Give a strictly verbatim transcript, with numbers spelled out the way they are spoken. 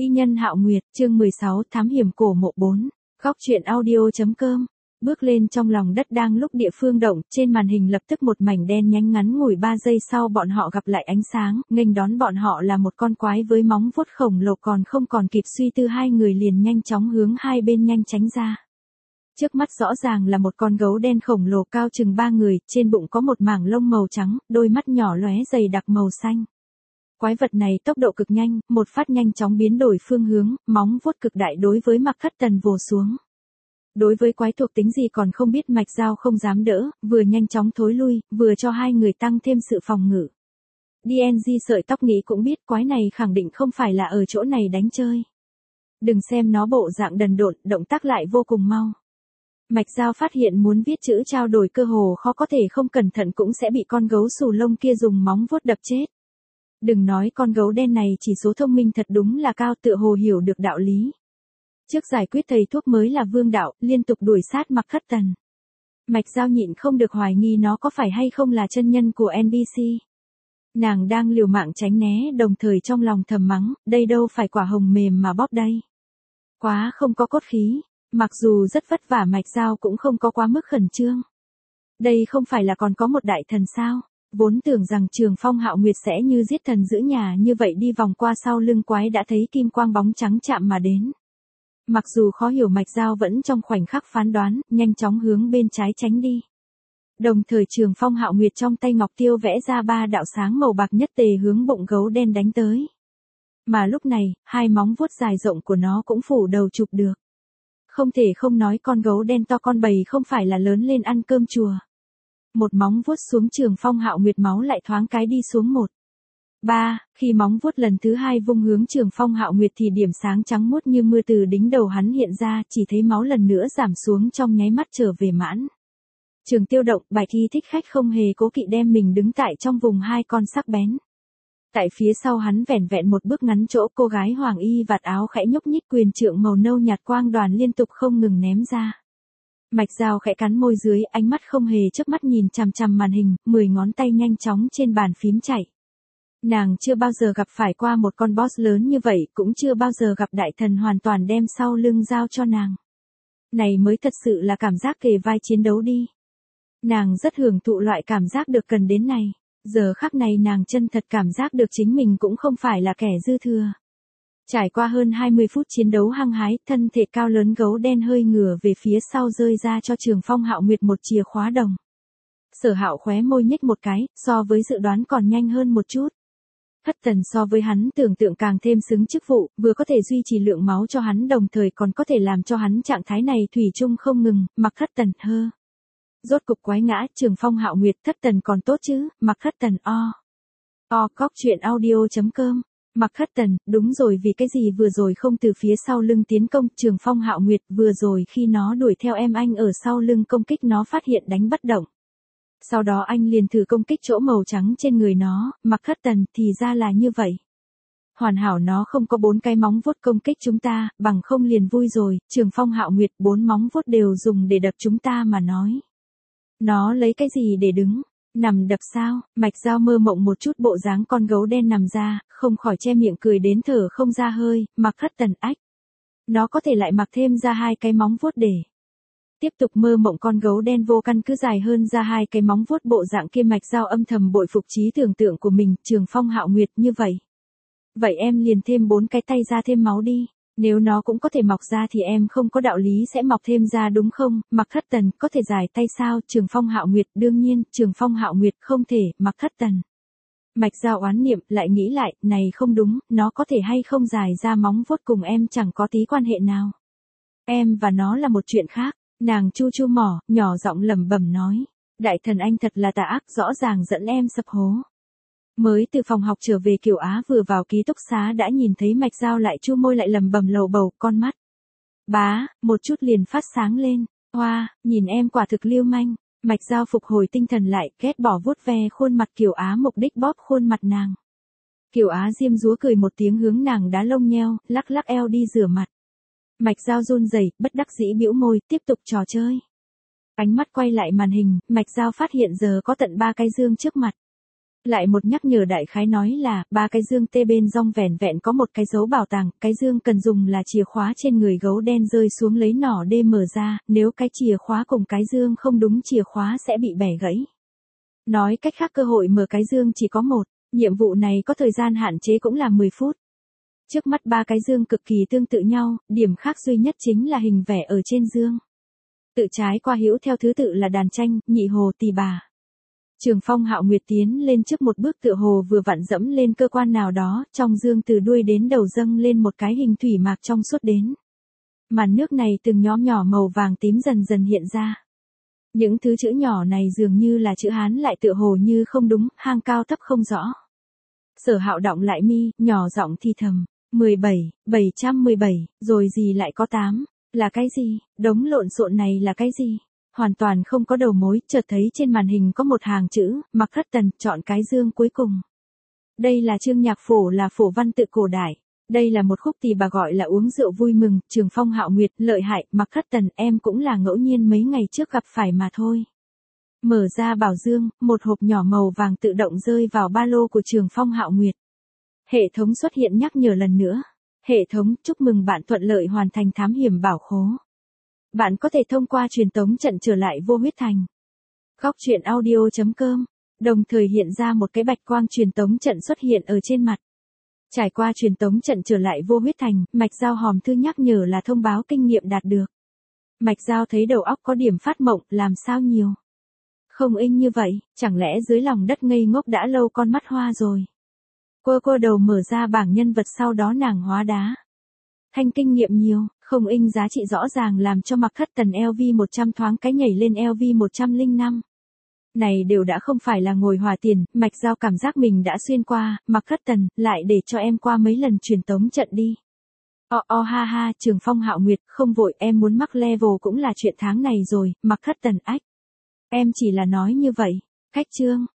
Y nhân Hạo Nguyệt, chương mười sáu, thám hiểm cổ mộ bốn. Góc truyện audio.com. Bước lên trong lòng đất đang lúc địa phương động, trên màn hình lập tức một mảnh đen nhánh ngắn ngủi ba giây sau bọn họ gặp lại ánh sáng, nghênh đón bọn họ là một con quái với móng vuốt khổng lồ, còn không còn kịp suy tư hai người liền nhanh chóng hướng hai bên nhanh tránh ra. Trước mắt rõ ràng là một con gấu đen khổng lồ cao chừng ba người, trên bụng có một mảng lông màu trắng, đôi mắt nhỏ lóe dày đặc màu xanh. Quái vật này tốc độ cực nhanh, một phát nhanh chóng biến đổi phương hướng, móng vuốt cực đại đối với Mạc Khất Tần vồ xuống. Đối với quái thuộc tính gì còn không biết, Mạch Giao không dám đỡ, vừa nhanh chóng thối lui, vừa cho hai người tăng thêm sự phòng ngự. đê en giê sợi tóc nghĩ cũng biết quái này khẳng định không phải là ở chỗ này đánh chơi. Đừng xem nó bộ dạng đần độn, động tác lại vô cùng mau. Mạch Giao phát hiện muốn viết chữ trao đổi cơ hồ khó, có thể không cẩn thận cũng sẽ bị con gấu xù lông kia dùng móng vuốt đập chết. Đừng nói con gấu đen này chỉ số thông minh thật đúng là cao, tựa hồ hiểu được đạo lý. Trước giải quyết thầy thuốc mới là vương đạo, liên tục đuổi sát Mạc Khất Tần. Mạch Giao nhịn không được hoài nghi nó có phải hay không là chân nhân của en pê xê. Nàng đang liều mạng tránh né, đồng thời trong lòng thầm mắng, đây đâu phải quả hồng mềm mà bóp đây. Quá không có cốt khí, mặc dù rất vất vả Mạch Giao cũng không có quá mức khẩn trương. Đây không phải là còn có một đại thần sao? Vốn tưởng rằng Trường Phong Hạo Nguyệt sẽ như giết thần giữ nhà như vậy, đi vòng qua sau lưng quái đã thấy kim quang bóng trắng chạm mà đến. Mặc dù khó hiểu, Mạch Giao vẫn trong khoảnh khắc phán đoán, nhanh chóng hướng bên trái tránh đi. Đồng thời Trường Phong Hạo Nguyệt trong tay ngọc tiêu vẽ ra ba đạo sáng màu bạc nhất tề hướng bụng gấu đen đánh tới. Mà lúc này, hai móng vuốt dài rộng của nó cũng phủ đầu chụp được. Không thể không nói con gấu đen to con bầy không phải là lớn lên ăn cơm chùa. Một móng vuốt xuống Trường Phong Hạo Nguyệt, máu lại thoáng cái đi xuống một. Ba, khi móng vuốt lần thứ hai vung hướng Trường Phong Hạo Nguyệt thì điểm sáng trắng muốt như mưa từ đỉnh đầu hắn hiện ra, chỉ thấy máu lần nữa giảm xuống trong nháy mắt trở về mãn. Trường Tiêu động, bài thi thích khách không hề cố kỵ đem mình đứng tại trong vùng hai con sắc bén. Tại phía sau hắn vẻn vẹn một bước ngắn chỗ, cô gái hoàng y vạt áo khẽ nhúc nhích, quyền trượng màu nâu nhạt quang đoàn liên tục không ngừng ném ra. Mạch Giao khẽ cắn môi dưới, ánh mắt không hề chớp mắt nhìn chằm chằm màn hình, mười ngón tay nhanh chóng trên bàn phím chạy. Nàng chưa bao giờ gặp phải qua một con boss lớn như vậy, cũng chưa bao giờ gặp đại thần hoàn toàn đem sau lưng giao cho nàng. Này mới thật sự là cảm giác kề vai chiến đấu đi. Nàng rất hưởng thụ loại cảm giác được cần đến này. Giờ khắc này nàng chân thật cảm giác được chính mình cũng không phải là kẻ dư thừa. Trải qua hơn hai mươi phút chiến đấu hăng hái, thân thể cao lớn gấu đen hơi ngửa về phía sau rơi ra cho Trường Phong Hạo Nguyệt một chìa khóa đồng. Sở Hạo khóe môi nhếch một cái, so với dự đoán còn nhanh hơn một chút. Khất Tần so với hắn tưởng tượng càng thêm xứng chức vụ, vừa có thể duy trì lượng máu cho hắn, đồng thời còn có thể làm cho hắn trạng thái này thủy chung không ngừng. Mạc Khất Tần hơ. Rốt cục quái ngã, Trường Phong Hạo Nguyệt, Khất Tần còn tốt chứ? Mạc Khất Tần o. O cóc truyện audio.com. Mạc Khất Tần, đúng rồi, vì cái gì vừa rồi không từ phía sau lưng tiến công Trường Phong Hạo Nguyệt, vừa rồi khi nó đuổi theo em anh ở sau lưng công kích nó phát hiện đánh bất động. Sau đó anh liền thử công kích chỗ màu trắng trên người nó. Mạc Khất Tần, thì ra là như vậy. Hoàn hảo nó không có bốn cái móng vuốt công kích chúng ta, bằng không liền vui rồi. Trường Phong Hạo Nguyệt, bốn móng vuốt đều dùng để đập chúng ta mà nói. Nó lấy cái gì để đứng? Nằm đập sao? Mạch Giao mơ mộng một chút bộ dáng con gấu đen nằm ra, không khỏi che miệng cười đến thở không ra hơi. Mạc Khất Tần ách. Nó có thể lại mặc thêm ra hai cái móng vuốt để. Tiếp tục mơ mộng con gấu đen vô căn cứ dài hơn ra hai cái móng vuốt bộ dạng kia. Mạch Giao âm thầm bội phục trí tưởng tượng của mình. Trường Phong Hạo Nguyệt, như vậy. Vậy em liền thêm bốn cái tay ra thêm máu đi. Nếu nó cũng có thể mọc ra thì em không có đạo lý sẽ mọc thêm ra đúng không? Mạc Khất Tần, có thể dài tay sao? Trường Phong Hạo Nguyệt, đương nhiên, Trường Phong Hạo Nguyệt, không thể. Mạc Khất Tần. Mạch Giao oán niệm, lại nghĩ lại, này không đúng, nó có thể hay không dài ra móng vuốt cùng em chẳng có tí quan hệ nào. Em và nó là một chuyện khác. Nàng chu chu mỏ, nhỏ giọng lẩm bẩm nói. Đại thần anh thật là tà ác, rõ ràng dẫn em sập hố. Mới từ phòng học trở về, Kiều Á vừa vào ký túc xá đã nhìn thấy Mạch Giao lại chu môi lại lẩm bẩm lầu bầu, con mắt. Bá, một chút liền phát sáng lên. Hoa, nhìn em quả thực lưu manh. Mạch Giao phục hồi tinh thần lại, ghét bỏ vuốt ve khuôn mặt Kiều Á, mục đích bóp khuôn mặt nàng. Kiều Á diêm dúa cười một tiếng hướng nàng đá lông nheo, lắc lắc eo đi rửa mặt. Mạch Giao run rẩy, bất đắc dĩ bĩu môi, tiếp tục trò chơi. Ánh mắt quay lại màn hình, Mạch Giao phát hiện giờ có tận ba cái dương trước mặt. Lại một nhắc nhở đại khái nói là, ba cái dương tê bên rong vẻn vẹn có một cái dấu bảo tàng, cái dương cần dùng là chìa khóa trên người gấu đen rơi xuống lấy nỏ đê mở ra, nếu cái chìa khóa cùng cái dương không đúng chìa khóa sẽ bị bẻ gãy. Nói cách khác cơ hội mở cái dương chỉ có một, nhiệm vụ này có thời gian hạn chế cũng là mười phút. Trước mắt ba cái dương cực kỳ tương tự nhau, điểm khác duy nhất chính là hình vẽ ở trên dương. Tự trái qua hữu theo thứ tự là đàn tranh, nhị hồ, tỳ bà. Trường Phong Hạo Nguyệt tiến lên trước một bước tựa hồ vừa vặn dẫm lên cơ quan nào đó, trong dương từ đuôi đến đầu dâng lên một cái hình thủy mạc trong suốt đến. Màn nước này từng nhóm nhỏ màu vàng tím dần dần hiện ra. Những thứ chữ nhỏ này dường như là chữ Hán lại tựa hồ như không đúng, hang cao thấp không rõ. Sở Hạo động lại mi, nhỏ giọng thì thầm, mười bảy, bảy trăm mười bảy, rồi gì lại có tám, là cái gì, đống lộn xộn này là cái gì? Hoàn toàn không có đầu mối, chợt thấy trên màn hình có một hàng chữ, Mạc Thất Tần, chọn cái dương cuối cùng. Đây là chương nhạc phổ là phổ văn tự cổ đại. Đây là một khúc tỳ bà gọi là uống rượu vui mừng, Trường Phong Hạo Nguyệt, lợi hại, Mạc Thất Tần, em cũng là ngẫu nhiên mấy ngày trước gặp phải mà thôi. Mở ra bảo dương, một hộp nhỏ màu vàng tự động rơi vào ba lô của Trường Phong Hạo Nguyệt. Hệ thống xuất hiện nhắc nhở lần nữa. Hệ thống, chúc mừng bạn thuận lợi hoàn thành thám hiểm bảo khố. Bạn có thể thông qua truyền tống trận trở lại vô huyết thành. Góc truyện audio chấm com. Đồng thời hiện ra một cái bạch quang truyền tống trận xuất hiện ở trên mặt. Trải qua truyền tống trận trở lại vô huyết thành, Mạch Giao hòm thư nhắc nhở là thông báo kinh nghiệm đạt được. Mạch Giao thấy đầu óc có điểm phát mộng, làm sao nhiều. Không inh như vậy, chẳng lẽ dưới lòng đất ngây ngốc đã lâu con mắt hoa rồi. Cô cô đầu mở ra bảng nhân vật sau đó nàng hóa đá. Thanh kinh nghiệm nhiều, không inh giá trị rõ ràng làm cho Mạc Thất Tần L V một trăm thoáng cái nhảy lên L V một trăm lẻ năm. Này đều đã không phải là ngồi hòa tiền, Mạch Giao cảm giác mình đã xuyên qua, Mạc Thất Tần, lại để cho em qua mấy lần truyền tống trận đi. O o ha ha, Trường Phong Hạo Nguyệt, không vội, em muốn mắc level cũng là chuyện tháng này rồi, Mạc Thất Tần ách. Em chỉ là nói như vậy, cách chương.